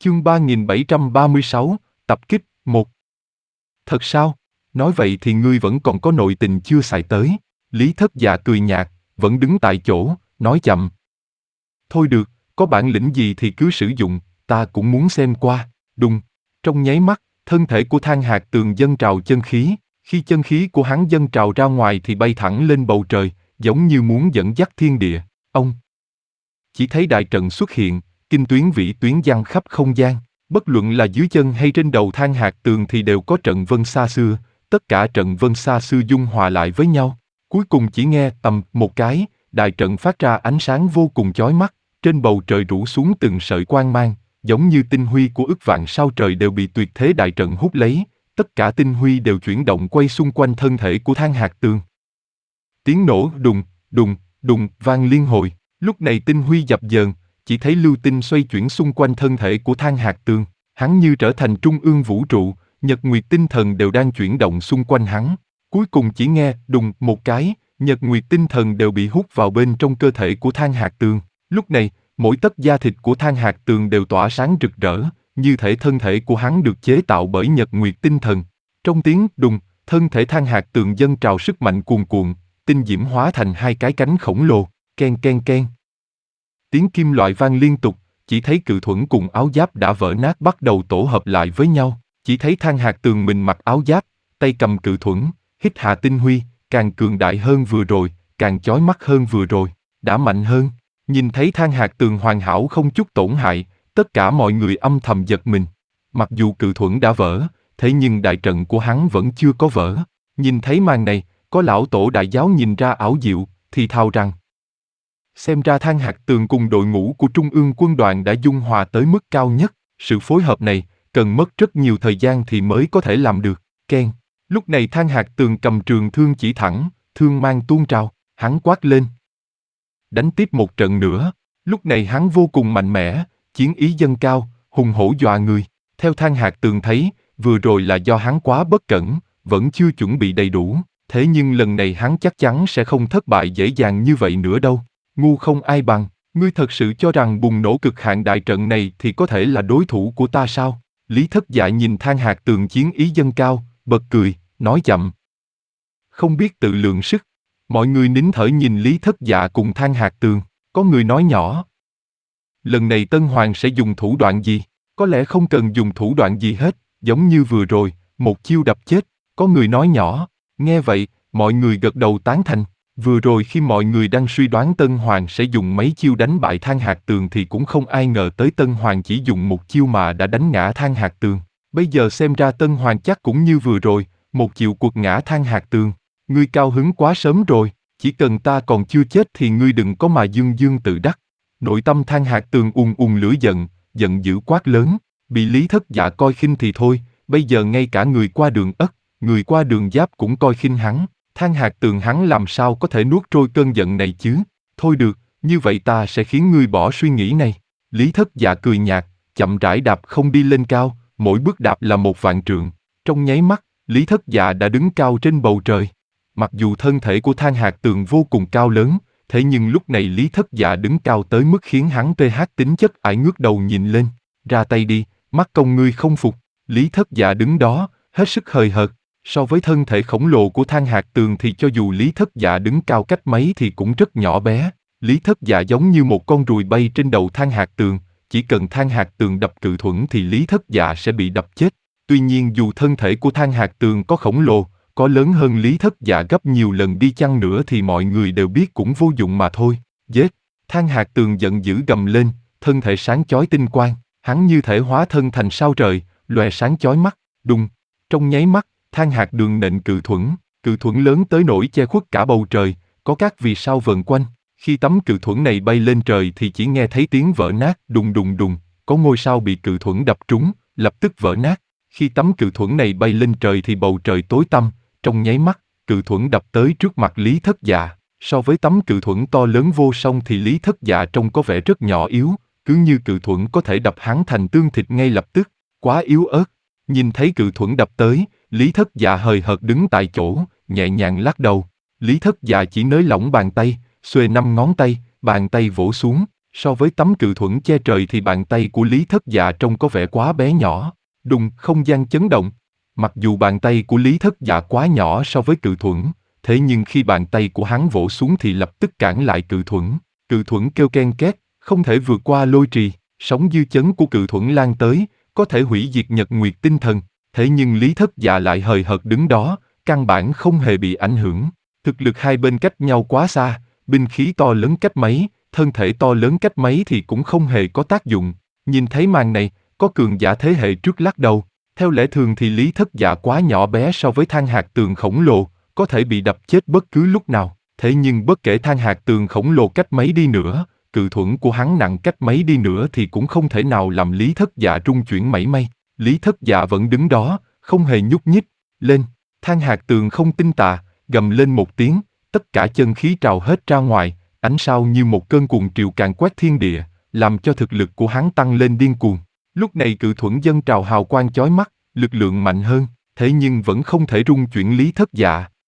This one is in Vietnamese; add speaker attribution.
Speaker 1: Chương 3736, tập kích, 1. Thật sao? Nói vậy thì ngươi vẫn còn có nội tình chưa xài tới. Lý Thất Dạ cười nhạt, vẫn đứng tại chỗ, nói chậm. Thôi được, có bản lĩnh gì thì cứ sử dụng, ta cũng muốn xem qua. Đùng, trong nháy mắt, thân thể của Thang Hạc Tường dâng trào chân khí, khi chân khí của hắn dâng trào ra ngoài thì bay thẳng lên bầu trời, giống như muốn dẫn dắt thiên địa. Ông chỉ thấy đại trận xuất hiện, kinh tuyến vĩ tuyến giăng khắp không gian, bất luận là dưới chân hay trên đầu Thang Hạc Tường thì đều có trận vân xa xưa, tất cả trận vân xa xưa dung hòa lại với nhau. Cuối cùng chỉ nghe tầm một cái, đại trận phát ra ánh sáng vô cùng chói mắt, trên bầu trời rủ xuống từng sợi quang mang, giống như tinh huy của ức vạn sao trời đều bị tuyệt thế đại trận hút lấy, tất cả tinh huy đều chuyển động quay xung quanh thân thể của Thang Hạc Tường. Tiếng nổ đùng, đùng, đùng vang liên hồi, lúc này tinh huy dập dờn, chỉ thấy lưu tinh xoay chuyển xung quanh thân thể của Thang Hạc Tường, hắn như trở thành trung ương vũ trụ, nhật nguyệt tinh thần đều đang chuyển động xung quanh hắn. Cuối cùng chỉ nghe đùng một cái, nhật nguyệt tinh thần đều bị hút vào bên trong cơ thể của Thang Hạc Tường. Lúc này, mỗi tấc da thịt của Thang Hạc Tường đều tỏa sáng rực rỡ, như thể thân thể của hắn được chế tạo bởi nhật nguyệt tinh thần. Trong tiếng đùng, thân thể Thang Hạc Tường dâng trào sức mạnh cuồn cuộn, tinh diễm hóa thành hai cái cánh khổng lồ, ken ken ken. Tiếng kim loại vang liên tục, chỉ thấy cự thuẫn cùng áo giáp đã vỡ nát bắt đầu tổ hợp lại với nhau, chỉ thấy Thang Hạc Tường mình mặc áo giáp, tay cầm cự thuẫn, hít hà tinh huy, càng cường đại hơn vừa rồi, càng chói mắt hơn vừa rồi, đã mạnh hơn. Nhìn thấy Thang Hạc Tường hoàn hảo không chút tổn hại, tất cả mọi người âm thầm giật mình. Mặc dù cự thuẫn đã vỡ, thế nhưng đại trận của hắn vẫn chưa có vỡ. Nhìn thấy màn này, có lão tổ đại giáo nhìn ra ảo diệu, thì thào rằng: xem ra Thang Hạc Tường cùng đội ngũ của Trung ương quân đoàn đã dung hòa tới mức cao nhất, sự phối hợp này, cần mất rất nhiều thời gian thì mới có thể làm được. Ken. Lúc này Thang Hạc Tường cầm trường thương chỉ thẳng, thương mang tuôn trào, hắn quát lên: đánh tiếp một trận nữa. Lúc này hắn vô cùng mạnh mẽ, chiến ý dâng cao, hùng hổ dọa người. Theo Thang Hạc Tường thấy, vừa rồi là do hắn quá bất cẩn, vẫn chưa chuẩn bị đầy đủ, thế nhưng lần này hắn chắc chắn sẽ không thất bại dễ dàng như vậy nữa đâu. Ngu không ai bằng, ngươi thật sự cho rằng bùng nổ cực hạn đại trận này thì có thể là đối thủ của ta sao? Lý Thất Dạ nhìn Thang Hạc Tường chiến ý dâng cao, bật cười, nói chậm. Không biết tự lượng sức. Mọi người nín thở nhìn Lý Thất Dạ cùng Thang Hạc Tường, có người nói nhỏ: lần này Tân Hoàng sẽ dùng thủ đoạn gì? Có lẽ không cần dùng thủ đoạn gì hết, giống như vừa rồi, một chiêu đập chết. Có người nói nhỏ. Nghe vậy, mọi người gật đầu tán thành. Vừa rồi khi mọi người đang suy đoán Tân Hoàng sẽ dùng mấy chiêu đánh bại Thang Hạc Tường thì cũng không ai ngờ tới Tân Hoàng chỉ dùng một chiêu mà đã đánh ngã Thang Hạc Tường. Bây giờ xem ra Tân Hoàng chắc cũng như vừa rồi, một chiêu quật ngã Thang Hạc Tường. Ngươi cao hứng quá sớm rồi, chỉ cần ta còn chưa chết thì ngươi đừng có mà dương dương tự đắc. Nội tâm Thang Hạc Tường ùn ùn lửa giận, giận dữ quát lớn, bị Lý Thất Dạ coi khinh thì thôi, bây giờ ngay cả người qua đường Ất, người qua đường Giáp cũng coi khinh hắn. Thang Hạc Tường hắn làm sao có thể nuốt trôi cơn giận này chứ? Thôi được, như vậy ta sẽ khiến ngươi bỏ suy nghĩ này. Lý Thất Dạ cười nhạt, chậm rãi đạp không đi lên cao, mỗi bước đạp là 1.000 trượng. Trong nháy mắt, Lý Thất Dạ đã đứng cao trên bầu trời. Mặc dù thân thể của Thang Hạc Tường vô cùng cao lớn, thế nhưng lúc này Lý Thất Dạ đứng cao tới mức khiến hắn pH tính chất ải ngước đầu nhìn lên. Ra tay đi, mắt công ngươi không phục. Lý Thất Dạ đứng đó, hết sức hời hợt. So với thân thể khổng lồ của Thang Hạc Tường thì cho dù Lý Thất Dạ đứng cao cách mấy thì cũng rất nhỏ bé. Lý Thất Dạ giống như một con ruồi bay trên đầu Thang Hạc Tường, chỉ cần Thang Hạc Tường đập cự thuẫn thì Lý Thất Dạ sẽ bị đập chết. Tuy nhiên dù thân thể của Thang Hạc Tường có khổng lồ, có lớn hơn Lý Thất Dạ gấp nhiều lần đi chăng nữa thì mọi người đều biết cũng vô dụng mà thôi. Giết! Thang Hạc Tường giận dữ gầm lên, thân thể sáng chói tinh quang, hắn như thể hóa thân thành sao trời, lòe sáng chói mắt. Đùng! Trong nháy mắt, Thang Hạc Đường nện cự thuẫn lớn tới nỗi che khuất cả bầu trời, có các vì sao vần quanh. Khi tấm cự thuẫn này bay lên trời thì chỉ nghe thấy tiếng vỡ nát, đùng đùng đùng, có ngôi sao bị cự thuẫn đập trúng, lập tức vỡ nát. Khi tấm cự thuẫn này bay lên trời thì bầu trời tối tăm, trong nháy mắt, cự thuẫn đập tới trước mặt Lý Thất Dạ. So với tấm cự thuẫn to lớn vô song thì Lý Thất Dạ trông có vẻ rất nhỏ yếu, cứ như cự thuẫn có thể đập hắn thành tương thịt ngay lập tức, quá yếu ớt. Nhìn thấy cự thuẫn đập tới, Lý Thất Dạ hời hợt đứng tại chỗ, nhẹ nhàng lắc đầu. Lý Thất Dạ chỉ nới lỏng bàn tay, xuề 5 ngón tay, bàn tay vỗ xuống, So với tấm cự thuẫn che trời thì bàn tay của Lý Thất Dạ trông có vẻ quá bé nhỏ. Đùng, không gian chấn động. Mặc dù bàn tay của Lý Thất Dạ quá nhỏ so với cự thuẫn, thế nhưng khi bàn tay của hắn vỗ xuống thì lập tức cản lại cự thuẫn. Cự thuẫn kêu ken két, không thể vượt qua lôi trì. Sóng dư chấn của cự thuẫn lan tới, có thể hủy diệt nhật nguyệt tinh thần. Thế nhưng Lý Thất Dạ lại hời hợt đứng đó, căn bản không hề bị ảnh hưởng. Thực lực hai bên cách nhau quá xa, binh khí to lớn cách mấy, thân thể to lớn cách mấy thì cũng không hề có tác dụng. Nhìn thấy màn này, có cường giả thế hệ trước lắc đầu. Theo lẽ thường thì Lý Thất Dạ quá nhỏ bé so với Than Hạc Tường khổng lồ, có thể bị đập chết bất cứ lúc nào. Thế nhưng bất kể Than Hạc Tường khổng lồ cách mấy đi nữa, cự thuẫn của hắn nặng cách mấy đi nữa thì cũng không thể nào làm Lý Thất Dạ rung chuyển mảy may. Lý Thất Dạ vẫn đứng đó, không hề nhúc nhích. Lên, Than Hạc Tường không tin tà, gầm lên một tiếng, tất cả chân khí trào hết ra ngoài, ánh sao như một cơn cuồng triều càn quét thiên địa, làm cho thực lực của hắn tăng lên điên cuồng. Lúc này cự thuẫn dâng trào hào quang chói mắt, lực lượng mạnh hơn, thế nhưng vẫn không thể rung chuyển Lý Thất Dạ.